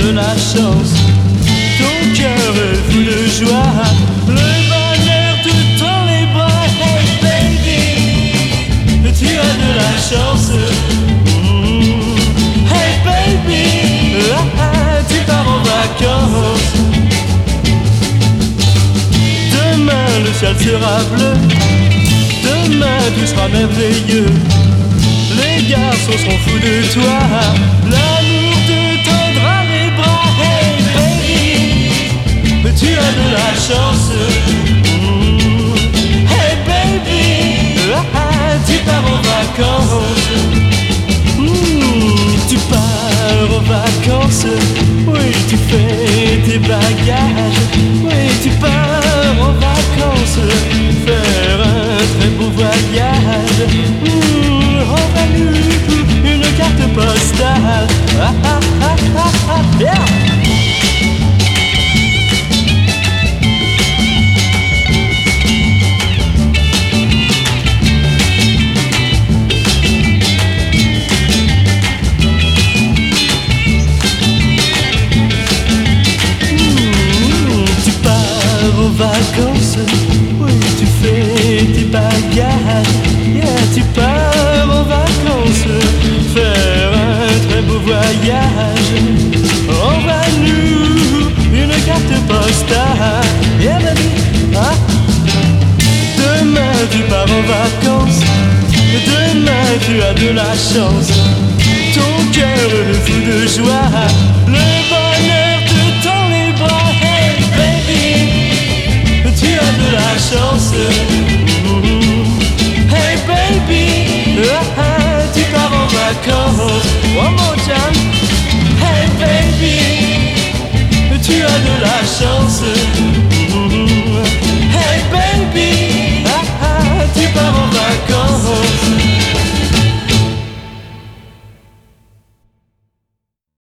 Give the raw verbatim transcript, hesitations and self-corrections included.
de la chance. Ton cœur est fou de joie, le bonheur te tend les bras. Hey baby, tu as de la chance. Mmh. Hey baby, ah, tu pars en vacances. Demain le ciel sera bleu, demain tout sera merveilleux. Les garçons seront fous de toi, l'amour te tendra les bras. Hey baby, tu as de la chance. Mmh. Hey baby, ah, tu pars en vacances. Mmh, tu pars en vacances. Oui, tu fais tes bagages. Oui, tu pars en vacances, faire un très beau voyage. Mmh, envoie-nous une carte postale. Ah, ah, ah, ah, ah, yeah. Vacances, oui tu fais tes bagages, yeah, tu pars en vacances, faire un très beau voyage. Envoie-nous une carte postale, yeah baby, ah. Demain tu pars en vacances, demain tu as de la chance. Ton cœur est fou de joie, le bonheur te tend les bras. Hey baby, tu as de la chance. Mmh. Hey baby, ah, tu pars en vacances. One more time. Hey baby,